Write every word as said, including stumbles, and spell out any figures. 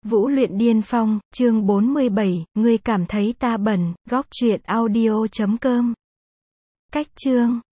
Vũ luyện điên phong, chương bốn mươi bảy, ngươi cảm thấy ta bẩn, góc truyện audio chấm com. Cách chương